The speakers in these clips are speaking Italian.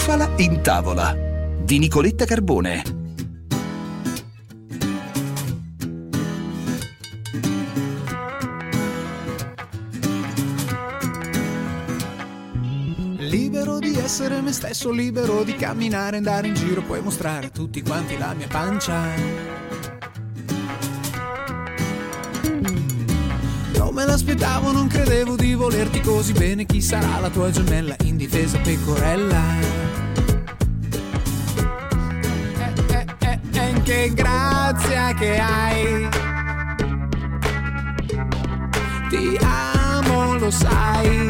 Bufala in tavola di Nicoletta Carbone. Libero di essere me stesso, libero di camminare, andare in giro, puoi mostrare a tutti quanti la mia pancia. Non me l'aspettavo, non credevo di volerti così bene. Chi sarà la tua gemella indifesa pecorella? Che grazia che hai. Ti amo, lo sai.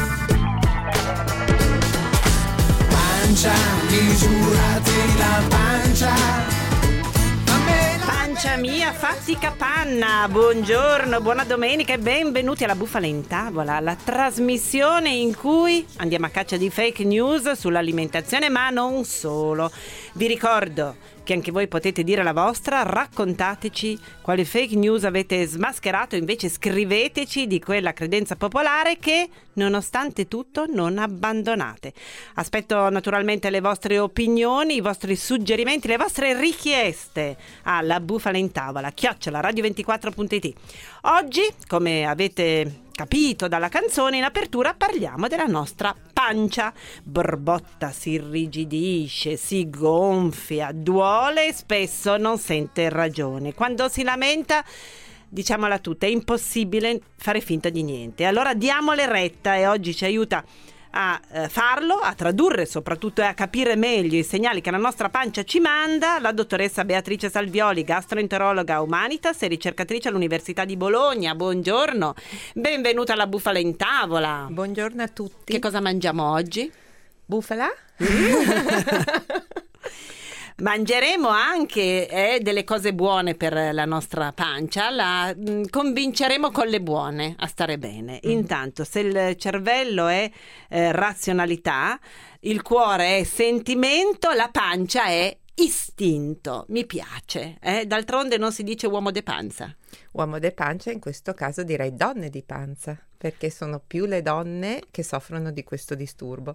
Pancia, misurati la pancia. Pancia mia, fatti capanna. Buongiorno, buona domenica e benvenuti alla Bufala in tavola, la trasmissione in cui andiamo a caccia di fake news sull'alimentazione, ma non solo. Vi ricordo che anche voi potete dire la vostra, raccontateci quali fake news avete smascherato, invece scriveteci di quella credenza popolare che nonostante tutto non abbandonate. Aspetto naturalmente le vostre opinioni, i vostri suggerimenti, le vostre richieste alla Bufala in tavola @radio24.it. Oggi, come avete capito dalla canzone in apertura, parliamo della nostra pancia. Borbotta, si irrigidisce, si gonfia, duole e spesso non sente ragione. Quando si lamenta, diciamola tutta, è impossibile fare finta di niente. Allora diamole retta e oggi ci aiuta a farlo, a tradurre soprattutto e a capire meglio i segnali che la nostra pancia ci manda la dottoressa Beatrice Salvioli, gastroenterologa Humanitas e ricercatrice all'Università di Bologna. Buongiorno, benvenuta alla Bufala in tavola. Buongiorno a tutti. Che cosa mangiamo oggi? Bufala? Mangeremo anche delle cose buone per la nostra pancia, la convinceremo con le buone a stare bene. Intanto, se il cervello è razionalità, il cuore è sentimento, la pancia è istinto. Mi piace, d'altronde non si dice uomo de panza. Uomo de pancia, in questo caso direi donne di panza, perché sono più le donne che soffrono di questo disturbo.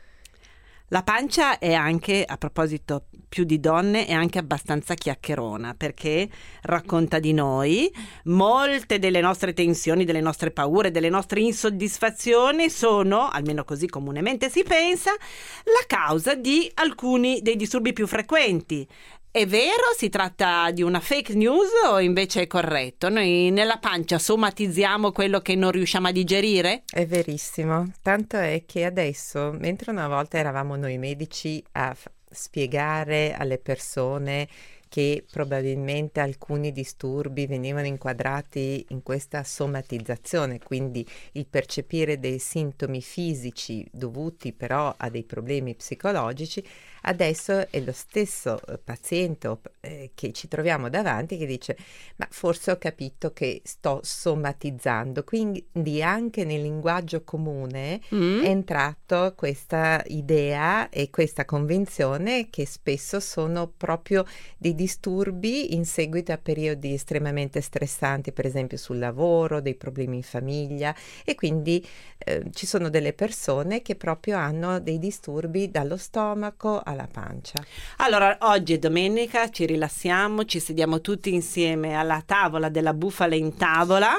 La pancia è anche, a proposito più di donne, è anche abbastanza chiacchierona, perché racconta di noi. Molte delle nostre tensioni, delle nostre paure, delle nostre insoddisfazioni sono, almeno così comunemente si pensa, la causa di alcuni dei disturbi più frequenti. È vero? Si tratta di una fake news o invece è corretto? Noi nella pancia somatizziamo quello che non riusciamo a digerire? È verissimo, tanto è che adesso, mentre una volta eravamo noi medici a spiegare alle persone che probabilmente alcuni disturbi venivano inquadrati in questa somatizzazione, quindi il percepire dei sintomi fisici dovuti però a dei problemi psicologici, adesso è lo stesso paziente che ci troviamo davanti che dice: ma forse ho capito che sto somatizzando, quindi anche nel linguaggio comune è entrato questa idea e questa convinzione che spesso sono proprio dei disturbi in seguito a periodi estremamente stressanti, per esempio sul lavoro, dei problemi in famiglia, e quindi ci sono delle persone che proprio hanno dei disturbi dallo stomaco alla pancia. Allora, oggi è domenica, ci rilassiamo, ci sediamo tutti insieme alla tavola della Bufala in tavola.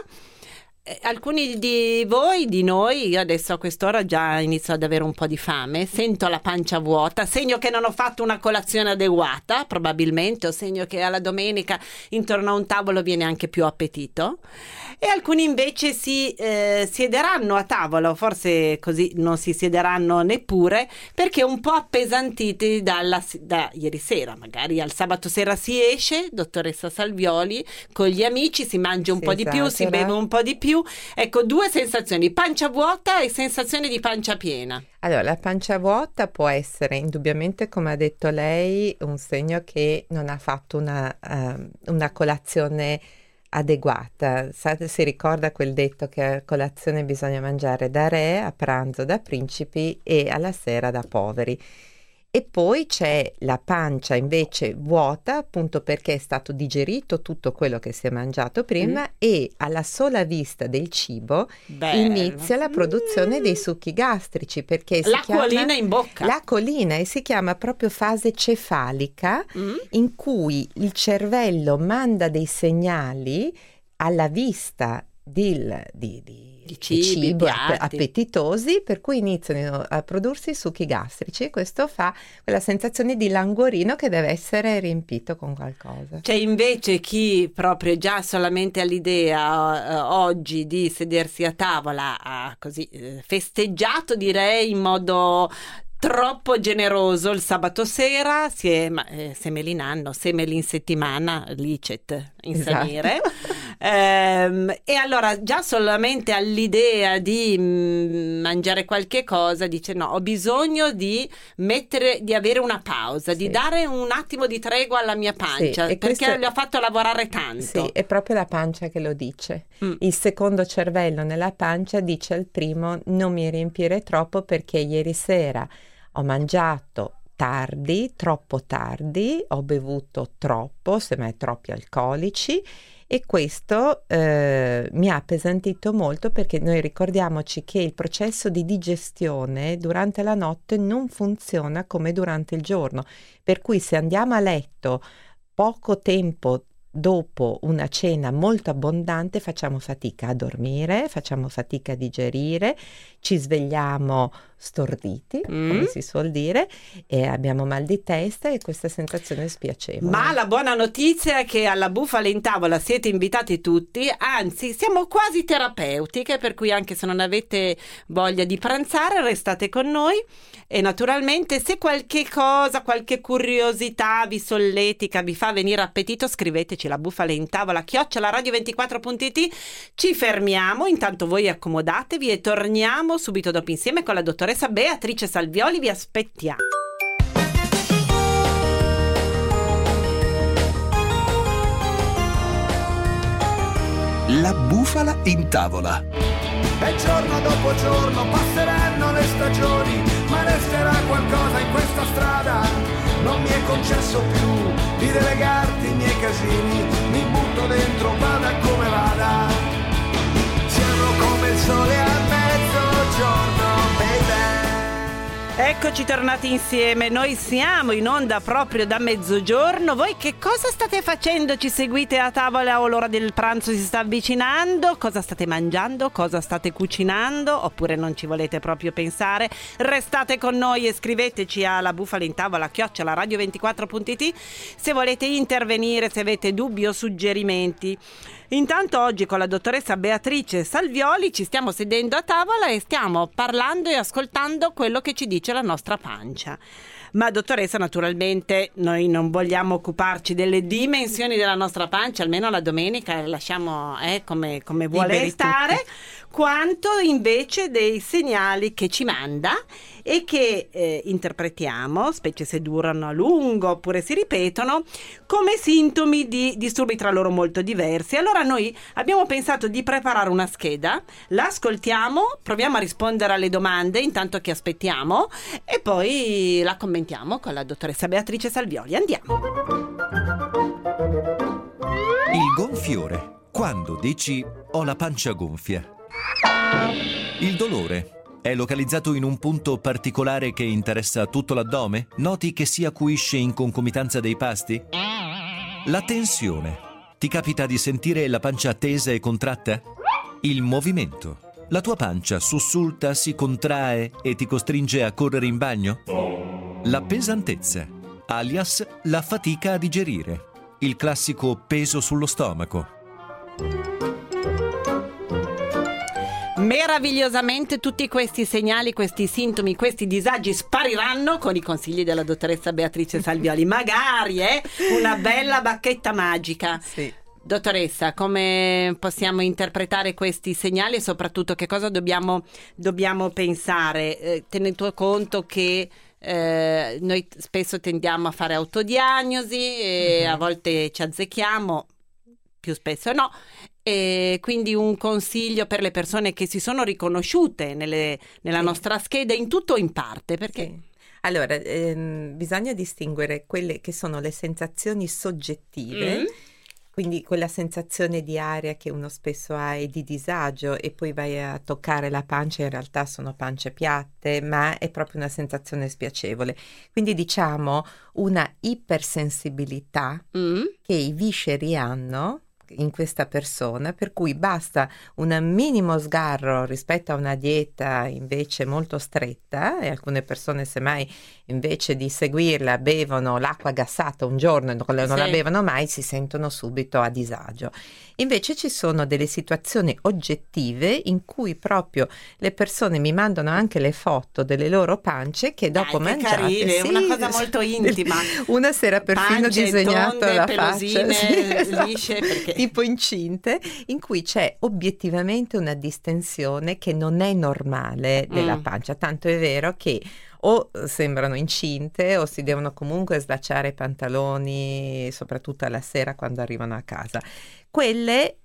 Alcuni di voi, di noi, io adesso a quest'ora già inizio ad avere un po' di fame, sento la pancia vuota, segno che non ho fatto una colazione adeguata, probabilmente, o segno che alla domenica intorno a un tavolo viene anche più appetito, e alcuni invece si siederanno a tavola, o forse così non si siederanno neppure, perché un po' appesantiti da ieri sera. Magari al sabato sera si esce, dottoressa Salvioli, con gli amici, si mangia un po' di più, si beve un po' di più. Ecco, due sensazioni: pancia vuota e sensazione di pancia piena. Allora, la pancia vuota può essere indubbiamente, come ha detto lei, un segno che non ha fatto una colazione adeguata. Si ricorda quel detto che a colazione bisogna mangiare da re, a pranzo da principi e alla sera da poveri. E poi c'è la pancia invece vuota, appunto perché è stato digerito tutto quello che si è mangiato prima e alla sola vista del cibo inizia la produzione dei succhi gastrici, perché l'acquolina in bocca. L'acquolina, e si chiama proprio fase cefalica, in cui il cervello manda dei segnali alla vista di cibo appetitosi, per cui iniziano a prodursi i succhi gastrici, e questo fa quella sensazione di languorino che deve essere riempito con qualcosa. C'è invece chi proprio già solamente all'idea oggi di sedersi a tavola ha così festeggiato, direi in modo troppo generoso il sabato sera, semeli in anno, semeli in settimana, licet in salire. E allora già solamente all'idea di mangiare qualche cosa dice no, ho bisogno di avere una pausa, di dare un attimo di tregua alla mia pancia, perché le ho fatto lavorare tanto. Sì, è proprio la pancia che lo dice. Il secondo cervello nella pancia dice al primo: non mi riempire troppo perché ieri sera ho mangiato tardi, troppo tardi, ho bevuto troppo, semmai troppi alcolici, e questo mi ha appesantito molto, perché noi ricordiamoci che il processo di digestione durante la notte non funziona come durante il giorno, per cui se andiamo a letto poco tempo dopo una cena molto abbondante facciamo fatica a dormire, facciamo fatica a digerire, ci svegliamo storditi, come si suol dire, e abbiamo mal di testa e questa sensazione è spiacevole. Ma la buona notizia è che alla Bufala in Tavola siete invitati tutti, anzi siamo quasi terapeutiche, per cui anche se non avete voglia di pranzare restate con noi, e naturalmente se qualche cosa, qualche curiosità vi solletica, vi fa venire appetito, scriveteci la Bufala in Tavola @radio24.it. Ci fermiamo, intanto voi accomodatevi e torniamo subito dopo insieme con la dottoressa Beatrice Salvioli. Vi aspettiamo. La Bufala in Tavola. E giorno dopo giorno passeranno le stagioni, ma resterà qualcosa in questa strada. Non mi è concesso più di delegarti i miei casini, mi butto dentro, vada come vada. Siamo come il sole a mezzogiorno, baby. Eccoci tornati insieme, noi siamo in onda proprio da mezzogiorno. Voi che cosa state facendo? Ci seguite a tavola o l'ora del pranzo si sta avvicinando? Cosa state mangiando? Cosa state cucinando? Oppure non ci volete proprio pensare? Restate con noi e scriveteci alla Bufala in Tavola @radio24.it se volete intervenire, se avete dubbi o suggerimenti. Intanto oggi con la dottoressa Beatrice Salvioli ci stiamo sedendo a tavola e stiamo parlando e ascoltando quello che ci dice la nostra pancia. Ma dottoressa, naturalmente noi non vogliamo occuparci delle dimensioni della nostra pancia, almeno la domenica lasciamo come vuole Liberi stare, tutti. Quanto invece dei segnali che ci manda e che interpretiamo, specie se durano a lungo oppure si ripetono, come sintomi di disturbi tra loro molto diversi. Allora noi abbiamo pensato di preparare una scheda, la ascoltiamo, proviamo a rispondere alle domande intanto che aspettiamo e poi la commentiamo con la dottoressa Beatrice Salvioli. Andiamo. Il gonfiore. Quando dici ho la pancia gonfia. Il dolore. È localizzato in un punto particolare che interessa tutto l'addome? Noti che si acuisce in concomitanza dei pasti? La tensione. Ti capita di sentire la pancia tesa e contratta? Il movimento. La tua pancia sussulta, si contrae e ti costringe a correre in bagno? La pesantezza, alias la fatica a digerire. Il classico peso sullo stomaco. Meravigliosamente tutti questi segnali, questi sintomi, questi disagi spariranno con i consigli della dottoressa Beatrice Salvioli. Magari una bella bacchetta magica. Sì. Dottoressa, come possiamo interpretare questi segnali e soprattutto che cosa dobbiamo pensare, tenendo conto che noi spesso tendiamo a fare autodiagnosi e a volte ci azzecchiamo, più spesso no, e quindi un consiglio per le persone che si sono riconosciute nella nostra scheda in tutto o in parte, perché... Sì. Allora, bisogna distinguere quelle che sono le sensazioni soggettive, quindi quella sensazione di aria che uno spesso ha e di disagio, e poi vai a toccare la pancia, in realtà sono pance piatte, ma è proprio una sensazione spiacevole. Quindi diciamo una ipersensibilità che i visceri hanno in questa persona, per cui basta un minimo sgarro rispetto a una dieta invece molto stretta, e alcune persone semmai invece di seguirla bevono l'acqua gassata un giorno e non la bevono mai, si sentono subito a disagio. Invece ci sono delle situazioni oggettive in cui proprio le persone mi mandano anche le foto delle loro pance che dopo mangiate, carine, sì, una cosa molto intima. Una si era perfino Pance disegnato tonde, la pelosine, faccia, lisce, perché... tipo incinte, in cui c'è obiettivamente una distensione che non è normale della pancia, tanto è vero che o sembrano incinte o si devono comunque slacciare i pantaloni, soprattutto alla sera quando arrivano a casa. Quelle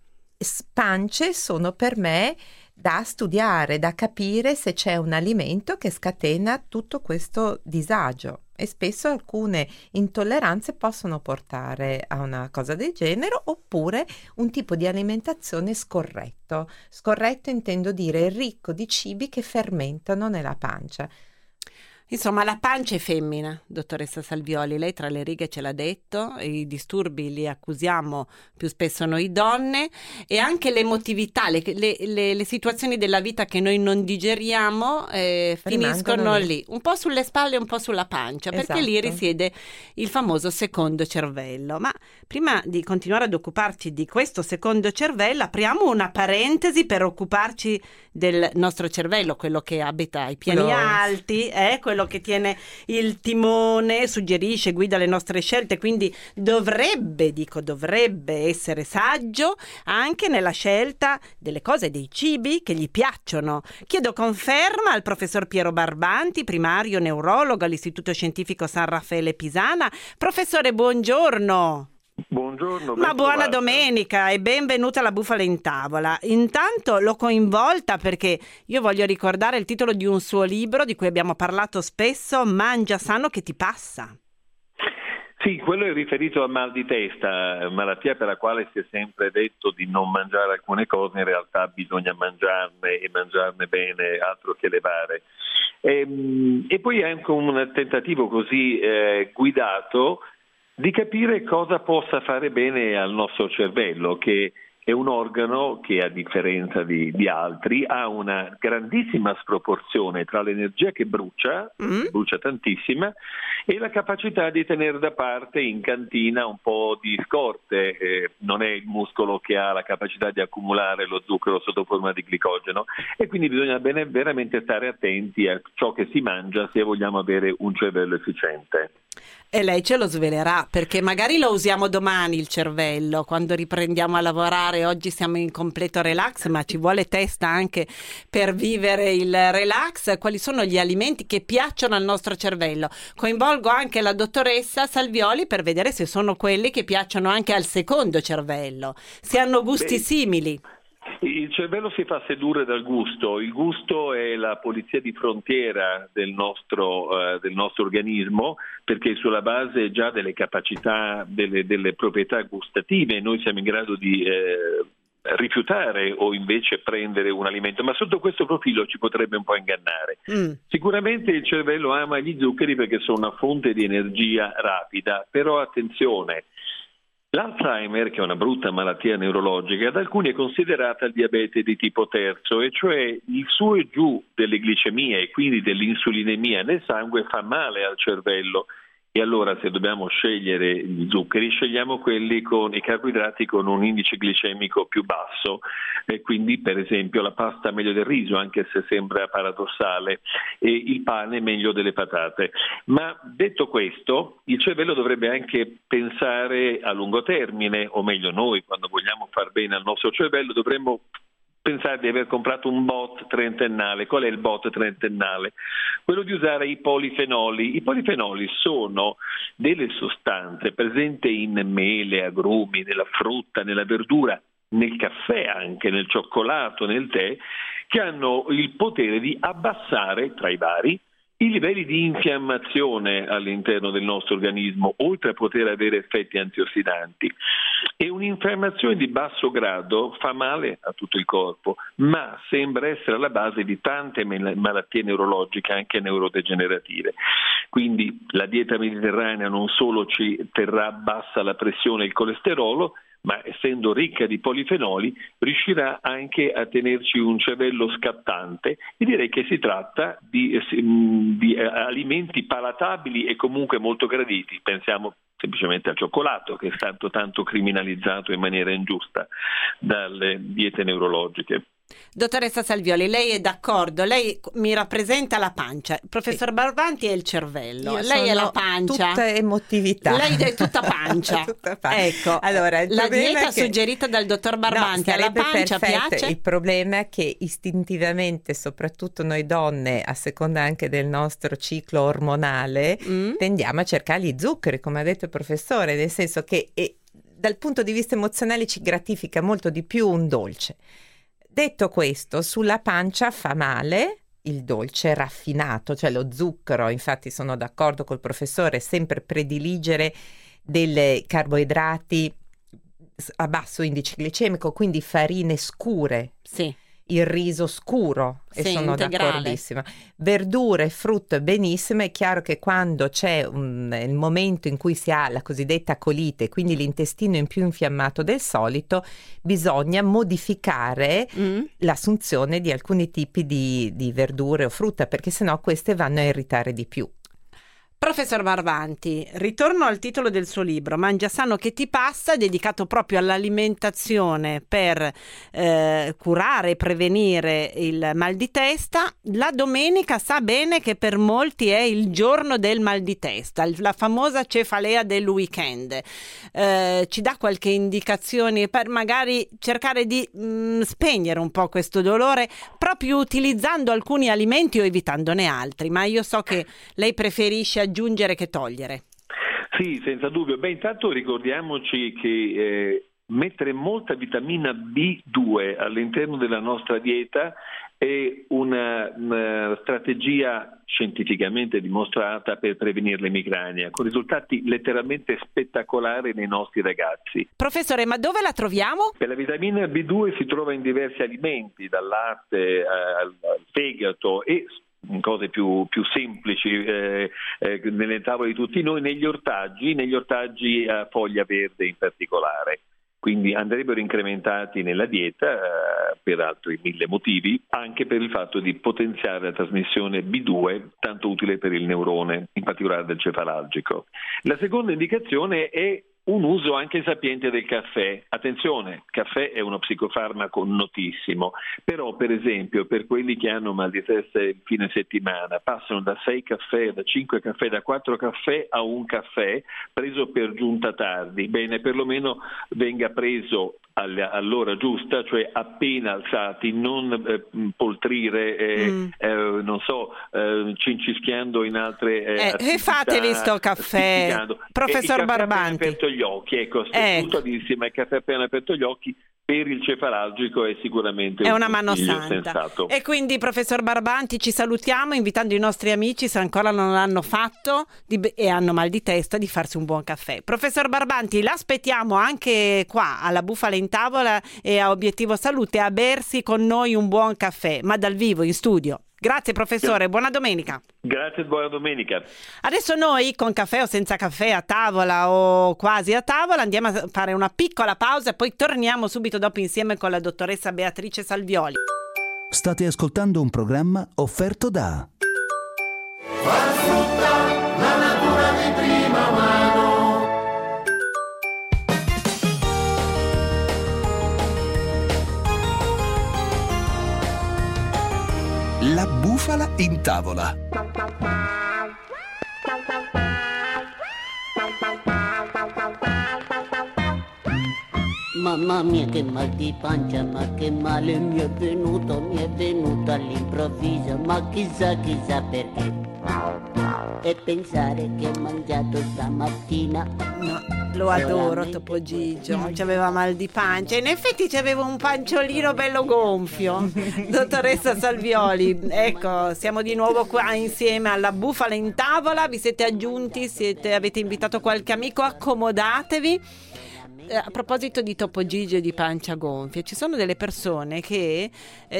pance sono per me da studiare, da capire se c'è un alimento che scatena tutto questo disagio, e spesso alcune intolleranze possono portare a una cosa del genere, oppure un tipo di alimentazione scorretto. Scorretto intendo dire ricco di cibi che fermentano nella pancia. Insomma, la pancia è femmina, dottoressa Salvioli, lei tra le righe ce l'ha detto, i disturbi li accusiamo più spesso noi donne, e anche l'emotività, le situazioni della vita che noi non digeriamo finiscono lì, un po' sulle spalle e un po' sulla pancia, perché lì risiede il famoso secondo cervello. Ma prima di continuare ad occuparci di questo secondo cervello, apriamo una parentesi per occuparci del nostro cervello, quello che abita ai piani alti, quello che tiene il timone, suggerisce, guida le nostre scelte, quindi dovrebbe essere saggio anche nella scelta delle cose, dei cibi che gli piacciono. Chiedo conferma al professor Piero Barbanti, primario neurologo all'Istituto Scientifico San Raffaele Pisana. Professore, buongiorno. Buongiorno. Ma buona domenica e benvenuta alla Bufala in Tavola. Intanto l'ho coinvolta perché io voglio ricordare il titolo di un suo libro di cui abbiamo parlato spesso, Mangia sano che ti passa. Sì, quello è riferito al mal di testa, malattia per la quale si è sempre detto di non mangiare alcune cose, in realtà bisogna mangiarne e mangiarne bene, altro che levare. E poi è anche un tentativo così guidato di capire cosa possa fare bene al nostro cervello, che è un organo che, a differenza di altri, ha una grandissima sproporzione tra l'energia che brucia tantissima, e la capacità di tenere da parte in cantina un po' di scorte. Non è il muscolo che ha la capacità di accumulare lo zucchero sotto forma di glicogeno, e quindi bisogna veramente stare attenti a ciò che si mangia se vogliamo avere un cervello efficiente. E lei ce lo svelerà, perché magari lo usiamo domani il cervello, quando riprendiamo a lavorare. Oggi siamo in completo relax, ma ci vuole testa anche per vivere il relax. Quali sono gli alimenti che piacciono al nostro cervello? Coinvolgo anche la dottoressa Salvioli per vedere se sono quelli che piacciono anche al secondo cervello, se hanno gusti simili. Il cervello si fa sedurre dal gusto. Il gusto è la polizia di frontiera del nostro organismo, perché sulla base già delle capacità, delle proprietà gustative, noi siamo in grado di rifiutare o invece prendere un alimento, ma sotto questo profilo ci potrebbe un po' ingannare. Sicuramente il cervello ama gli zuccheri perché sono una fonte di energia rapida, però attenzione, l'Alzheimer, che è una brutta malattia neurologica, da alcuni è considerata il diabete di tipo terzo, e cioè il su e giù delle glicemie e quindi dell'insulinemia nel sangue fa male al cervello. E allora, se dobbiamo scegliere gli zuccheri, scegliamo quelli con i carboidrati con un indice glicemico più basso, e quindi per esempio la pasta meglio del riso, anche se sembra paradossale, e il pane meglio delle patate. Ma detto questo, il cervello dovrebbe anche pensare a lungo termine, o meglio noi, quando vogliamo far bene al nostro cervello, dovremmo pensare di aver comprato un bot trentennale. Qual è il bot trentennale? Quello di usare i polifenoli. I polifenoli sono delle sostanze presenti in mele, agrumi, nella frutta, nella verdura, nel caffè anche, nel cioccolato, nel tè, che hanno il potere di abbassare, tra i vari, i livelli di infiammazione all'interno del nostro organismo, oltre a poter avere effetti antiossidanti. E un'infiammazione di basso grado fa male a tutto il corpo, ma sembra essere alla base di tante malattie neurologiche, anche neurodegenerative. Quindi la dieta mediterranea non solo ci terrà bassa la pressione e il colesterolo, ma essendo ricca di polifenoli riuscirà anche a tenerci un cervello scattante, e direi che si tratta di alimenti palatabili e comunque molto graditi. Pensiamo semplicemente al cioccolato, che è stato tanto criminalizzato in maniera ingiusta dalle diete neurologiche. Dottoressa Salvioli, lei è d'accordo? Lei mi rappresenta la pancia, il professor Barbanti è il cervello, lei è la pancia, tutta emotività, lei è tutta pancia. Ecco, allora, la dieta suggerita dal dottor Barbanti alla pancia piace? Il problema è che istintivamente, soprattutto noi donne, a seconda anche del nostro ciclo ormonale, tendiamo a cercare gli zuccheri, come ha detto il professore, nel senso che dal punto di vista emozionale ci gratifica molto di più un dolce. Detto questo, sulla pancia fa male il dolce raffinato, cioè lo zucchero. Infatti sono d'accordo col professore, sempre prediligere dei carboidrati a basso indice glicemico, quindi farine scure. Sì. Il riso scuro, e sì, sono integrale. d'accordissima. Verdure, frutto è benissimo. È chiaro che quando c'è il momento in cui si ha la cosiddetta colite, quindi l'intestino in più infiammato del solito, bisogna modificare l'assunzione di alcuni tipi di verdure o frutta, perché sennò queste vanno a irritare di più. Professor Barbanti, ritorno al titolo del suo libro, Mangia sano che ti passa, dedicato proprio all'alimentazione per curare e prevenire il mal di testa. La domenica sa bene che per molti è il giorno del mal di testa, la famosa cefalea del weekend. Ci dà qualche indicazione per magari cercare di spegnere un po' questo dolore, proprio utilizzando alcuni alimenti o evitandone altri, ma io so che lei preferisce aggiungere che togliere. Sì, senza dubbio. Intanto ricordiamoci che mettere molta vitamina B2 all'interno della nostra dieta è una strategia scientificamente dimostrata per prevenire l'emicrania, con risultati letteralmente spettacolari nei nostri ragazzi. Professore, ma dove la troviamo? La vitamina B2 si trova in diversi alimenti, dal latte al fegato e in cose più semplici nelle tavole di tutti noi, negli ortaggi a foglia verde in particolare. Quindi andrebbero incrementati nella dieta per altri 1000 motivi, anche per il fatto di potenziare la trasmissione B2, tanto utile per il neurone, in particolare del cefalalgico. La seconda indicazione è un uso anche sapiente del caffè. Attenzione, il caffè è uno psicofarmaco notissimo, però per esempio per quelli che hanno mal di testa il fine settimana passano da 6 caffè, da 5 caffè, da 4 caffè a un caffè preso per giunta tardi. Bene, perlomeno venga preso all'ora giusta, cioè appena alzati, non poltrire, cincischiando in altre attività. Fatevi sto caffè, professor Barbanti. Il caffè appena aperto gli occhi, ecco, insieme al caffè appena aperto gli occhi, per il cefalalgico è sicuramente è una mano santa. Sensato. E quindi, professor Barbanti, ci salutiamo invitando i nostri amici, se ancora non l'hanno fatto e hanno mal di testa, di farsi un buon caffè. Professor Barbanti, l'aspettiamo anche qua alla Bufala in Tavola e a Obiettivo Salute a bersi con noi un buon caffè, ma dal vivo in studio. Grazie professore, buona domenica. Grazie, buona domenica. Adesso noi, con caffè o senza caffè, a tavola o quasi a tavola, andiamo a fare una piccola pausa e poi torniamo subito dopo insieme con la dottoressa Beatrice Salvioli. State ascoltando un programma offerto da la natura di prima mano. La Bufala in Tavola. Mamma mia che mal di pancia, ma che male mi è venuto all'improvviso, ma chissà perché. e pensare che ho mangiato stamattina. No, lo adoro Topo Gigio, c'aveva mal di pancia, in effetti c'aveva un panciolino bello gonfio. Dottoressa Salvioli, ecco, siamo di nuovo qua insieme alla Bufala in Tavola, vi siete aggiunti, avete invitato qualche amico, accomodatevi. A proposito di Topo Gigio e di pancia gonfia, ci sono delle persone che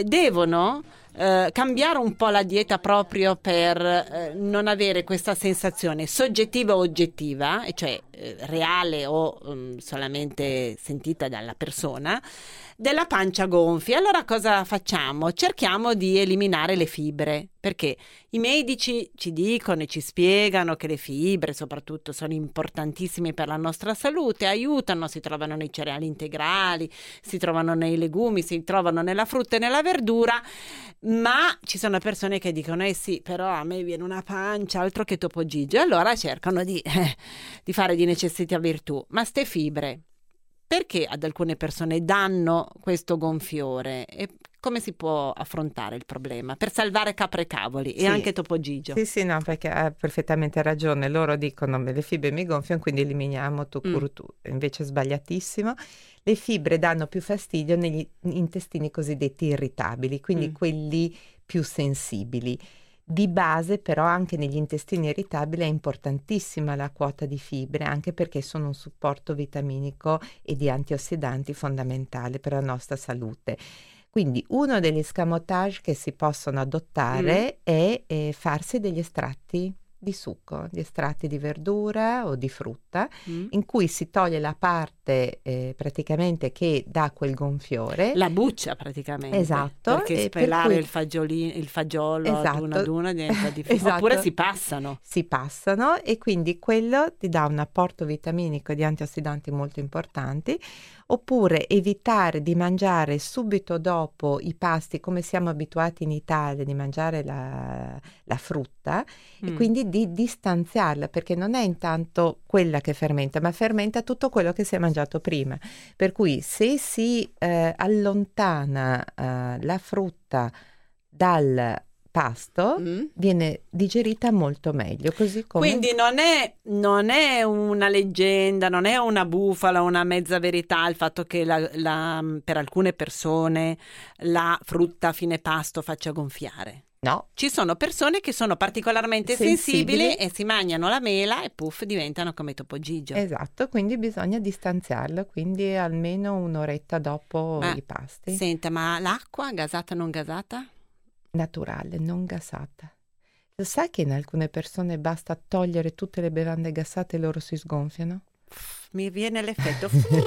devono cambiare un po' la dieta proprio per non avere questa sensazione soggettiva o oggettiva, e cioè reale o solamente sentita dalla persona, della pancia gonfia. Allora cosa facciamo? Cerchiamo di eliminare le fibre, perché i medici ci dicono e ci spiegano che le fibre soprattutto sono importantissime per la nostra salute, aiutano, si trovano nei cereali integrali, si trovano nei legumi, si trovano nella frutta e nella verdura, ma ci sono persone che dicono sì, però a me viene una pancia, altro che Topo Gigio, e allora cercano di fare di necessità virtù. Ma ste fibre, perché ad alcune persone danno questo gonfiore e come si può affrontare il problema per salvare capre e cavoli e anche Topo Gigio? Sì, no, perché ha perfettamente ragione. Loro dicono le fibre mi gonfiano, quindi eliminiamo tu. Invece è sbagliatissimo. Le fibre danno più fastidio negli intestini cosiddetti irritabili, quindi quelli più sensibili. Di base però anche negli intestini irritabili è importantissima la quota di fibre, anche perché sono un supporto vitaminico e di antiossidanti fondamentale per la nostra salute. Quindi uno degli escamotage che si possono adottare è farsi degli estratti di succo, di estratti di verdura o di frutta, in cui si toglie la parte praticamente che dà quel gonfiore. La buccia praticamente. Esatto. Perché spelare il fagiolo ad una diventa difficile. Oppure si passano. Si passano e quindi quello ti dà un apporto vitaminico e di antiossidanti molto importanti. Oppure evitare di mangiare subito dopo i pasti, come siamo abituati in Italia, di mangiare la frutta, e quindi di distanziarla, perché non è intanto quella che fermenta, ma fermenta tutto quello che si è mangiato prima. Per cui se si allontana la frutta dal pasto, viene digerita molto meglio, così come... Quindi non è una leggenda, non è una bufala, una mezza verità il fatto che per alcune persone la frutta a fine pasto faccia gonfiare. No. Ci sono persone che sono particolarmente sensibili e si mangiano la mela e puff, diventano come Topo Gigio. Esatto, quindi bisogna distanziarlo, quindi almeno un'oretta dopo i pasti. Senta, ma l'acqua gasata o non gasata? Naturale, non gasata. Lo sai che in alcune persone basta togliere tutte le bevande gassate e loro si sgonfiano? Mi viene l'effetto.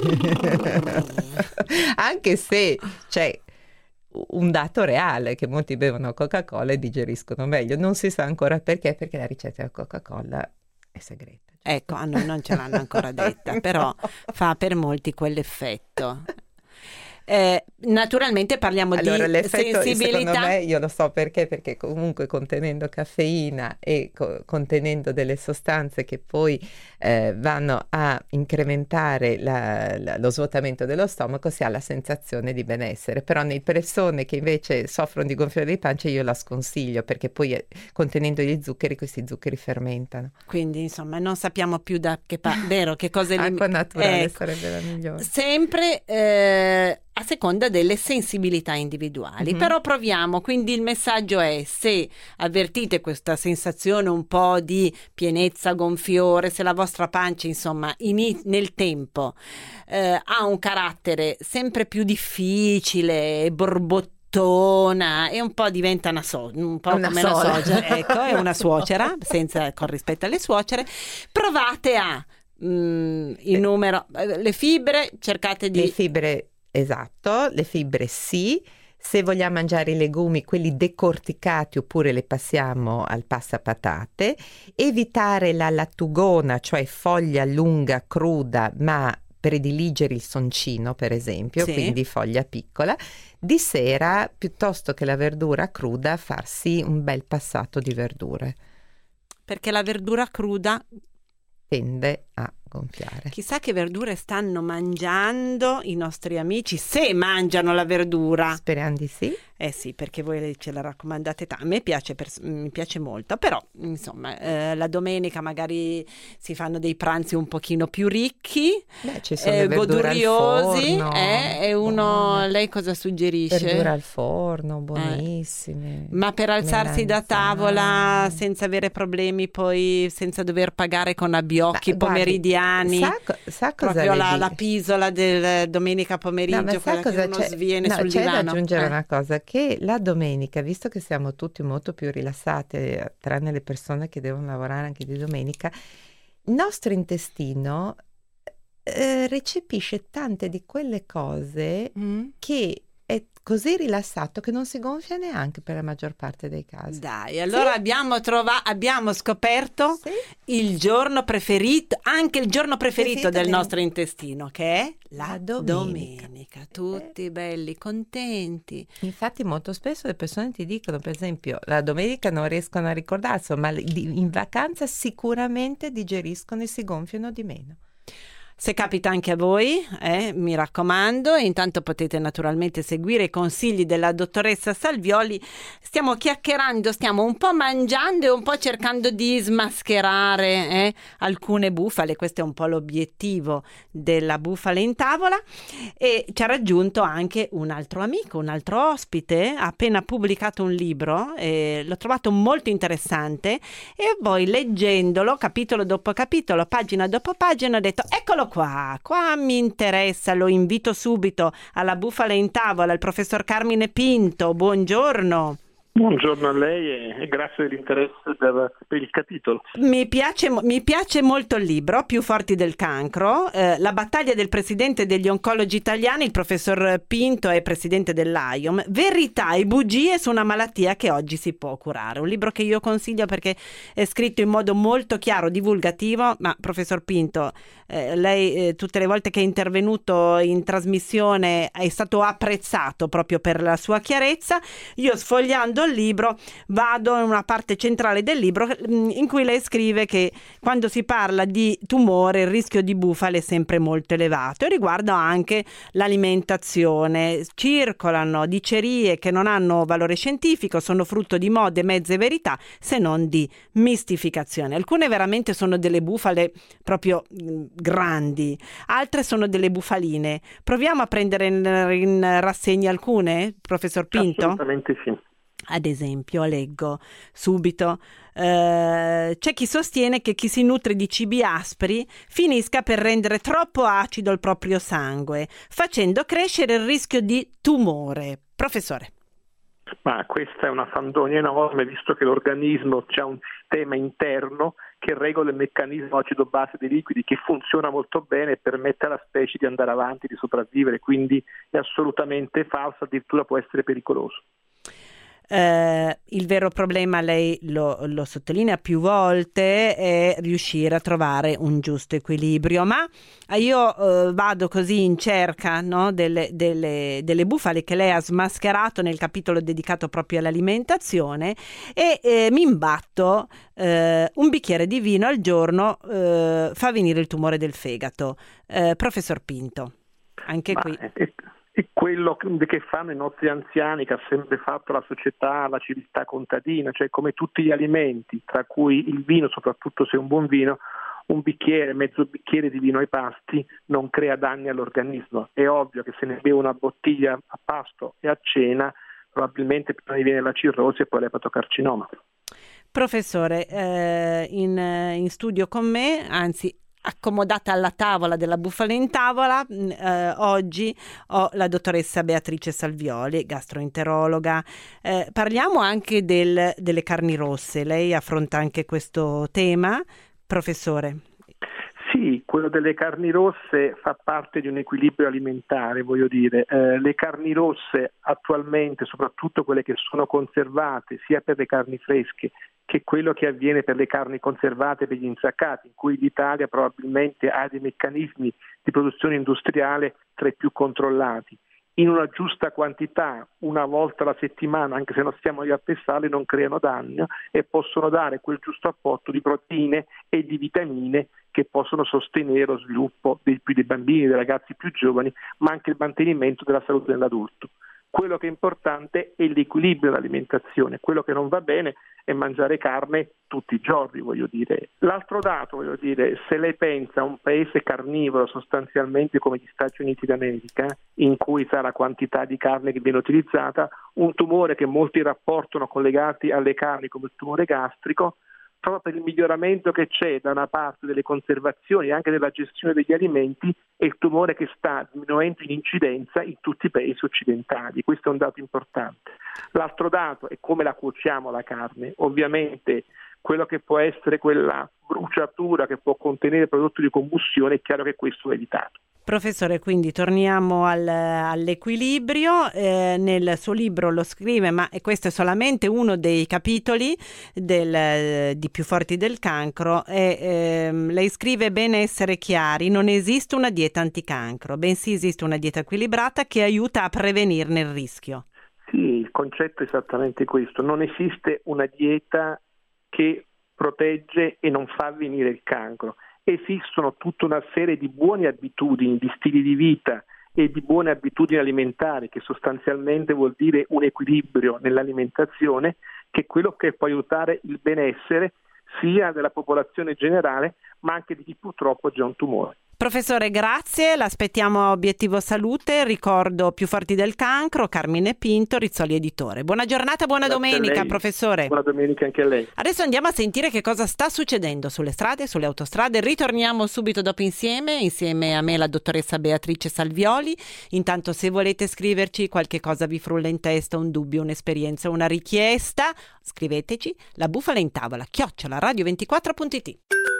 Anche se c'è un dato reale che molti bevono Coca-Cola e digeriscono meglio. Non si sa ancora perché la ricetta della Coca-Cola è segreta. Ecco, a noi non ce l'hanno ancora detta, però fa per molti quell'effetto. Naturalmente parliamo di sensibilità. Secondo me, io lo so perché comunque contenendo caffeina e contenendo delle sostanze che poi vanno a incrementare lo svuotamento dello stomaco, si ha la sensazione di benessere. Però nelle persone che invece soffrono di gonfiore di pancia io la sconsiglio, perché poi contenendo gli zuccheri, questi zuccheri fermentano. Quindi insomma non sappiamo più da che vero che cose acqua naturale sarebbe la migliore. Sempre a seconda delle sensibilità individuali. Però proviamo, quindi il messaggio è: se avvertite questa sensazione un po' di pienezza, gonfiore, se la vostra pancia insomma nel tempo ha un carattere sempre più difficile, borbottona e un po' diventa una socia, ecco, è una suocera, con rispetto alle suocere, provate il numero, le fibre, cercate di... Le fibre, esatto, le fibre sì. Se vogliamo mangiare i legumi, quelli decorticati, oppure le passiamo al passapatate. Evitare la lattugona, cioè foglia lunga, cruda, ma prediligere il soncino, per esempio, quindi foglia piccola. Di sera, piuttosto che la verdura cruda, farsi un bel passato di verdure. Perché la verdura cruda tende a gonfiare. Chissà che verdure stanno mangiando i nostri amici, se mangiano la verdura. Speriamo di sì. sì, perché voi ce la raccomandate tanto. A me mi piace molto, però insomma la domenica magari si fanno dei pranzi un pochino più ricchi, Ci sono le verdure al goduriosi, forno, e buone. lei cosa suggerisce? Verdure al forno, buonissime. Ma per alzarsi da tavola senza avere problemi, poi senza dover pagare con abbiocchi pomeridiani, sa cosa proprio le la pisola del domenica pomeriggio, quella che uno sviene sul c'è divano. da aggiungere una cosa, che la domenica, visto che siamo tutti molto più rilassati, tranne le persone che devono lavorare anche di domenica, il nostro intestino recepisce tante di quelle cose che è così rilassato che non si gonfia neanche per la maggior parte dei casi. Dai, allora abbiamo scoperto il giorno preferito, anche il giorno preferito del nostro intestino, che è la domenica. Tutti belli, contenti. Infatti molto spesso le persone ti dicono, per esempio, la domenica non riescono a ricordarselo, ma in vacanza sicuramente digeriscono e si gonfiano di meno. Se capita anche a voi, mi raccomando, intanto potete naturalmente seguire i consigli della dottoressa Salvioli. Stiamo chiacchierando, stiamo un po' mangiando e un po' cercando di smascherare alcune bufale. Questo è un po' l'obiettivo della Bufala in Tavola. E ci ha raggiunto anche un altro amico, un altro ospite, ha appena pubblicato un libro, l'ho trovato molto interessante e poi leggendolo, capitolo dopo capitolo, pagina dopo pagina, ho detto eccolo qua mi interessa, lo invito subito alla Bufala in Tavola, il professor Carmine Pinto. Buongiorno. Buongiorno a lei e grazie dell'interesse per il capitolo. Mi piace molto il libro, Più forti del cancro, la battaglia del presidente degli oncologi italiani, il professor Pinto è presidente dell'AIOM, verità e bugie su una malattia che oggi si può curare. Un libro che io consiglio perché è scritto in modo molto chiaro, divulgativo, ma professor Pinto, lei tutte le volte che è intervenuto in trasmissione è stato apprezzato proprio per la sua chiarezza. Io sfogliando il libro vado in una parte centrale del libro in cui lei scrive che quando si parla di tumore il rischio di bufala è sempre molto elevato e riguarda anche l'alimentazione. Circolano dicerie che non hanno valore scientifico, sono frutto di mode, mezze verità, se non di mistificazione. Alcune veramente sono delle bufale proprio grandi, altre sono delle bufaline. Proviamo a prendere in rassegna alcune, professor Pinto? Assolutamente sì. Ad esempio, leggo subito, c'è chi sostiene che chi si nutre di cibi aspri finisca per rendere troppo acido il proprio sangue, facendo crescere il rischio di tumore. Professore. Ma questa è una fandonia enorme, visto che l'organismo ha un sistema interno che regola il meccanismo acido-base dei liquidi, che funziona molto bene e permette alla specie di andare avanti, di sopravvivere, quindi è assolutamente falso, addirittura può essere pericoloso. Il vero problema, lei lo sottolinea più volte, è riuscire a trovare un giusto equilibrio, ma io vado così in cerca, no, delle bufale che lei ha smascherato nel capitolo dedicato proprio all'alimentazione e mi imbatto un bicchiere di vino al giorno fa venire il tumore del fegato. Professor Pinto, anche qui... È quello che fanno i nostri anziani, che ha sempre fatto la società, la civiltà contadina, cioè come tutti gli alimenti, tra cui il vino, soprattutto se è un buon vino, un bicchiere, mezzo bicchiere di vino ai pasti non crea danni all'organismo. È ovvio che se ne beve una bottiglia a pasto e a cena, probabilmente prima viene la cirrosi e poi l'epatocarcinoma. Professore, in studio con me, anzi accomodata alla tavola della Bufala in Tavola, oggi ho la dottoressa Beatrice Salvioli, gastroenterologa. Parliamo anche delle carni rosse. Lei affronta anche questo tema, professore? Sì, quello delle carni rosse fa parte di un equilibrio alimentare, voglio dire. Le carni rosse attualmente, soprattutto quelle che sono conservate, sia per le carni fresche che quello che avviene per le carni conservate, per gli insaccati, in cui l'Italia probabilmente ha dei meccanismi di produzione industriale tra i più controllati. In una giusta quantità, una volta alla settimana, anche se non stiamo lì a pesarle, non creano danno e possono dare quel giusto apporto di proteine e di vitamine che possono sostenere lo sviluppo dei bambini, dei ragazzi più giovani, ma anche il mantenimento della salute dell'adulto. Quello che è importante è l'equilibrio dell'alimentazione, quello che non va bene è mangiare carne tutti i giorni, voglio dire. L'altro dato, voglio dire, se lei pensa a un paese carnivoro sostanzialmente come gli Stati Uniti d'America, in cui sa la quantità di carne che viene utilizzata, un tumore che molti rapportano collegati alle carni come il tumore gastrico, proprio per il miglioramento che c'è da una parte delle conservazioni e anche della gestione degli alimenti, è il tumore che sta diminuendo in incidenza in tutti i paesi occidentali. Questo è un dato importante. L'altro dato è come la cuociamo la carne. Ovviamente quello che può essere quella bruciatura che può contenere prodotti di combustione, è chiaro che questo va evitato. Professore, quindi torniamo all'equilibrio. Nel suo libro lo scrive, ma questo è solamente uno dei capitoli di Più forti del cancro. Lei scrive: bene essere chiari, non esiste una dieta anticancro, bensì esiste una dieta equilibrata che aiuta a prevenirne il rischio. Sì, il concetto è esattamente questo. Non esiste una dieta che protegge e non fa venire il cancro. Esistono tutta una serie di buone abitudini, di stili di vita e di buone abitudini alimentari, che sostanzialmente vuol dire un equilibrio nell'alimentazione, che è quello che può aiutare il benessere sia della popolazione generale, ma anche di chi purtroppo ha già un tumore. Professore, grazie, l'aspettiamo a Obiettivo Salute. Ricordo Più forti del cancro, Carmine Pinto, Rizzoli Editore. Buona giornata, buona domenica, professore. Buona domenica anche a lei. Adesso andiamo a sentire che cosa sta succedendo sulle strade, sulle autostrade. Ritorniamo subito dopo insieme a me la dottoressa Beatrice Salvioli. Intanto, se volete scriverci qualche cosa vi frulla in testa, un dubbio, un'esperienza, una richiesta, scriveteci la bufala in tavola @radio24.it.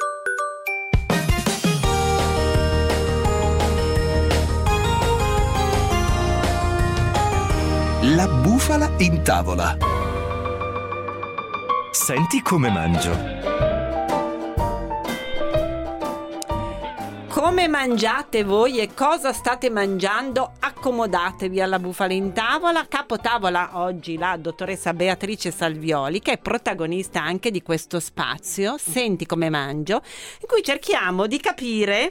La bufala in tavola. Senti come mangio. Come mangiate voi e cosa state mangiando? Accomodatevi alla bufala in tavola. Capotavola oggi la dottoressa Beatrice Salvioli, che è protagonista anche di questo spazio, Senti come mangio, in cui cerchiamo di capire,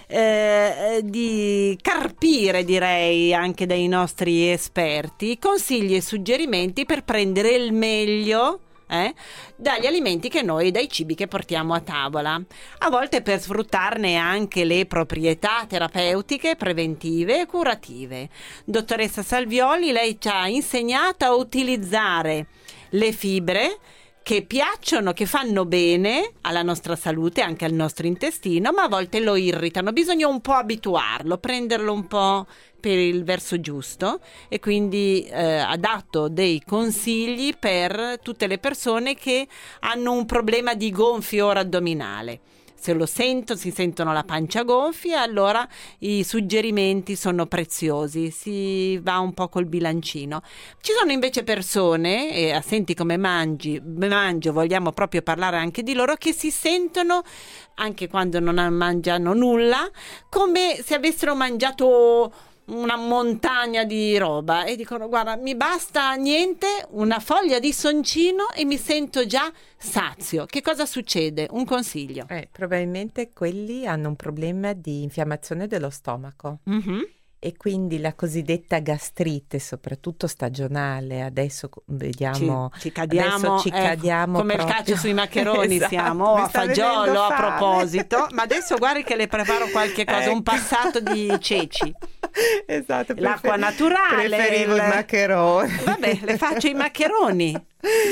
di carpire, direi, anche dai nostri esperti, consigli e suggerimenti per prendere il meglio dagli alimenti dai cibi che portiamo a tavola, a volte per sfruttarne anche le proprietà terapeutiche, preventive e curative. Dottoressa Salvioli, lei ci ha insegnato a utilizzare le fibre che piacciono, che fanno bene alla nostra salute, anche al nostro intestino, ma a volte lo irritano. Bisogna un po' abituarlo, prenderlo un po' per il verso giusto, e quindi ha dato dei consigli per tutte le persone che hanno un problema di gonfio addominale. Se si sentono la pancia gonfia, allora i suggerimenti sono preziosi, si va un po' col bilancino. Ci sono invece persone, e a Senti come mangio vogliamo proprio parlare anche di loro, che si sentono, anche quando non mangiano nulla, come se avessero mangiato una montagna di roba, e dicono: guarda, mi basta niente, una foglia di soncino e mi sento già sazio. Che cosa succede? Un consiglio. Probabilmente quelli hanno un problema di infiammazione dello stomaco. Mm-hmm. E quindi la cosiddetta gastrite, soprattutto stagionale, adesso vediamo, ci cadiamo come proprio. Il calcio sui maccheroni. Esatto, siamo a fagiolo a proposito, ma adesso guardi che le preparo qualche cosa, un passato di ceci. Esatto, l'acqua naturale, preferivo i maccheroni. Vabbè, le faccio i maccheroni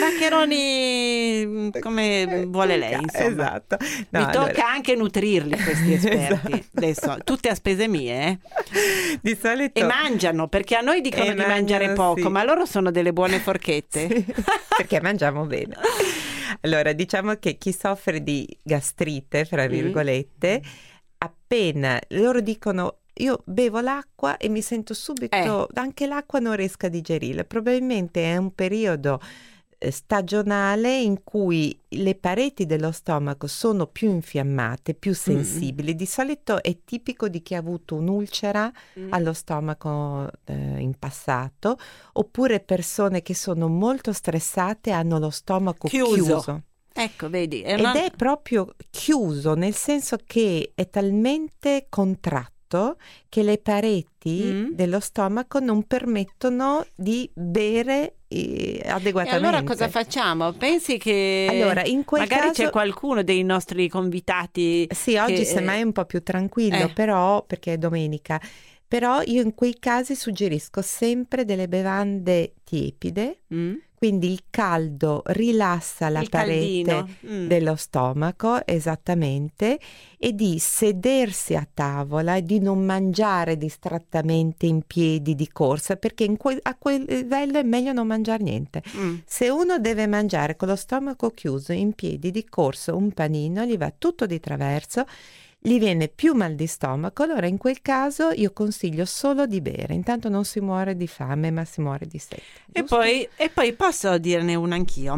come vuole lei, insomma. Esatto. Mi tocca anche nutrirli questi esperti. Esatto. Adesso tutte a spese mie, Di solito. E mangiano, perché a noi dicono di mangiare poco, sì. Ma loro sono delle buone forchette. Sì, perché mangiamo bene. Allora, diciamo che chi soffre di gastrite, fra virgolette, appena loro dicono: io bevo l'acqua e mi sento subito, anche l'acqua non riesco a digerirla. Probabilmente è un periodo stagionale in cui le pareti dello stomaco sono più infiammate, più sensibili. Di solito è tipico di chi ha avuto un'ulcera allo stomaco in passato, oppure persone che sono molto stressate, hanno lo stomaco chiuso. Ecco, vedi. Ed è proprio chiuso, nel senso che è talmente contratto fatto che le pareti dello stomaco non permettono di bere adeguatamente. E allora cosa facciamo? Pensi che allora, in quel magari caso, c'è qualcuno dei nostri convitati? Sì, oggi semmai è un po' più tranquillo, però perché è domenica. Però io in quei casi suggerisco sempre delle bevande tiepide, quindi il caldo rilassa la parete dello stomaco, esattamente, e di sedersi a tavola e di non mangiare distrattamente in piedi di corsa, perché a quel livello è meglio non mangiare niente. Se uno deve mangiare con lo stomaco chiuso in piedi di corsa un panino, gli va tutto di traverso, gli viene più mal di stomaco. Allora in quel caso io consiglio solo di bere, intanto non si muore di fame ma si muore di sete. E poi posso dirne una anch'io: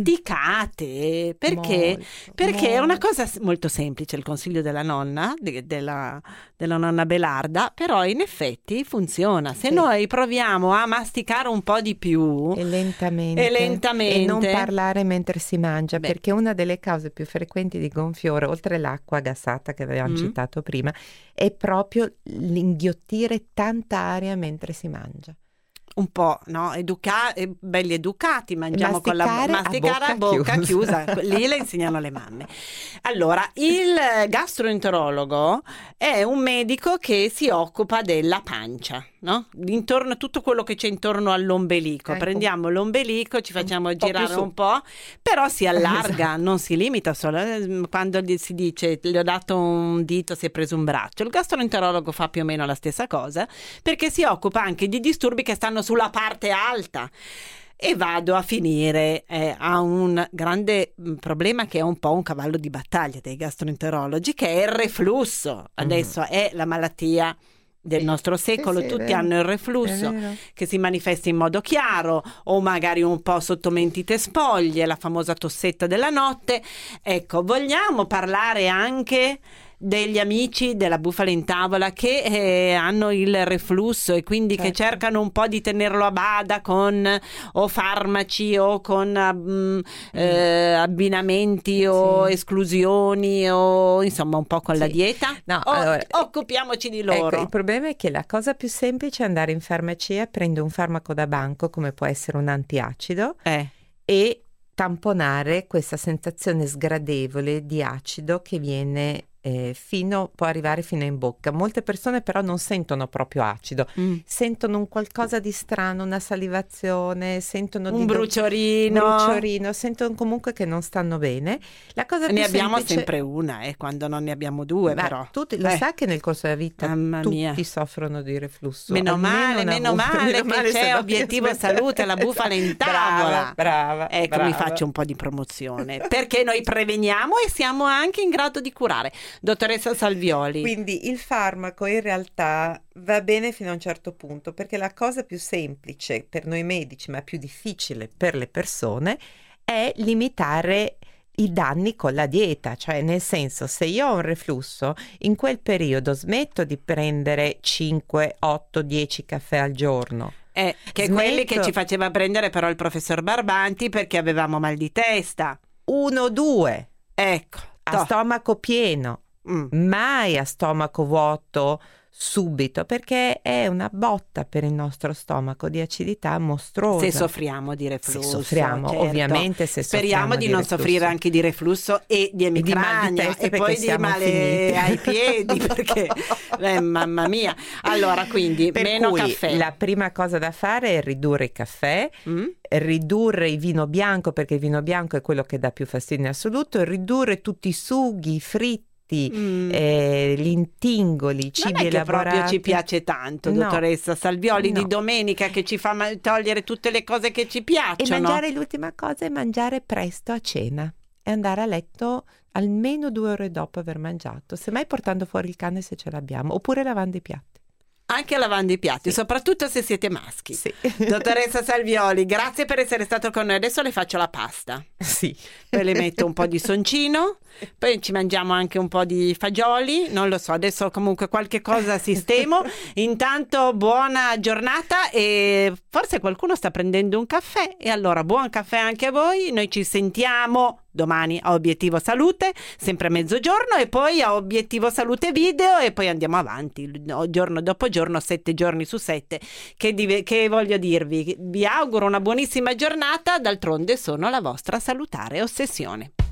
masticate, perché è una cosa molto semplice, il consiglio della nonna, della nonna Belarda, però in effetti funziona. Se noi proviamo a masticare un po' di più e lentamente e non parlare mentre si mangia, perché una delle cause più frequenti di gonfiore, oltre l'acqua gassata che avevamo citato prima, è proprio l'inghiottire tanta aria mentre si mangia. Un po', no? Belli educati, mangiamo con la masticare a bocca chiusa. Lì le insegnano le mamme. Allora, il gastroenterologo è un medico che si occupa della pancia, no? Intorno a tutto quello che c'è intorno all'ombelico. Ecco. Prendiamo l'ombelico, ci facciamo girare un po', però si allarga, non si limita solo. Quando si dice le ho dato un dito, si è preso un braccio, il gastroenterologo fa più o meno la stessa cosa, perché si occupa anche di disturbi che stanno sulla parte alta. E vado a finire a un grande problema che è un po' un cavallo di battaglia dei gastroenterologi, che è il reflusso. Adesso è la malattia del nostro secolo, tutti hanno il reflusso che si manifesta in modo chiaro o magari un po' sotto mentite spoglie, la famosa tossetta della notte. Ecco, vogliamo parlare anche degli amici della Bufala in Tavola che hanno il reflusso e quindi che cercano un po' di tenerlo a bada con o farmaci o con abbinamenti o esclusioni o insomma un po' con la dieta. Allora, occupiamoci di loro. Ecco, il problema è che la cosa più semplice è andare in farmacia, prendo un farmaco da banco come può essere un antiacido e tamponare questa sensazione sgradevole di acido che viene può arrivare fino in bocca. Molte persone però non sentono proprio acido, sentono un qualcosa di strano, una salivazione, sentono un bruciorino, sentono comunque che non stanno bene. La cosa più abbiamo semplice... sempre una quando non ne abbiamo due. Però tutti lo sa che nel corso della vita tutti soffrono di reflusso. Meno male che c'è Obiettivo Salute, la Bufala in Tavola. Brava. Mi faccio un po' di promozione perché noi preveniamo e siamo anche in grado di curare. Dottoressa Salvioli. Quindi il farmaco in realtà va bene fino a un certo punto, perché la cosa più semplice per noi medici, ma più difficile per le persone, è limitare i danni con la dieta. Cioè, nel senso, se io ho un reflusso, in quel periodo smetto di prendere 5, 8, 10 caffè al giorno. Che quelli che ci faceva prendere però il professor Barbanti perché avevamo mal di testa. 1, 2. Ecco. A stomaco pieno, mai a stomaco vuoto subito, perché è una botta per il nostro stomaco di acidità mostruosa. Se soffriamo di reflusso, ovviamente speriamo di non soffrire anche di reflusso e di emicrania e poi di male ai piedi perché mamma mia. Allora, quindi meno caffè. La prima cosa da fare è ridurre il caffè, ridurre il vino bianco, perché il vino bianco è quello che dà più fastidio in assoluto, e ridurre tutti i sughi, fritti, gli intingoli, cibi elaborati. Proprio ci piace tanto, dottoressa Salvioli, di domenica che ci fa togliere tutte le cose che ci piacciono. E l'ultima cosa è mangiare presto a cena e andare a letto almeno 2 ore dopo aver mangiato, semmai portando fuori il cane se ce l'abbiamo, oppure lavando i piatti. Anche lavando i piatti, soprattutto se siete maschi. Sì. Dottoressa Salvioli, grazie per essere stato con noi. Adesso le faccio la pasta. Sì. Poi le metto un po' di soncino, poi ci mangiamo anche un po' di fagioli, non lo so, adesso comunque qualche cosa sistemo. Intanto buona giornata e forse qualcuno sta prendendo un caffè e allora buon caffè anche a voi. Noi ci sentiamo domani a Obiettivo Salute, sempre a mezzogiorno, e poi a Obiettivo Salute Video, e poi andiamo avanti giorno dopo giorno, 7 giorni su 7. Che voglio dirvi? Vi auguro una buonissima giornata, d'altronde sono la vostra salutare ossessione.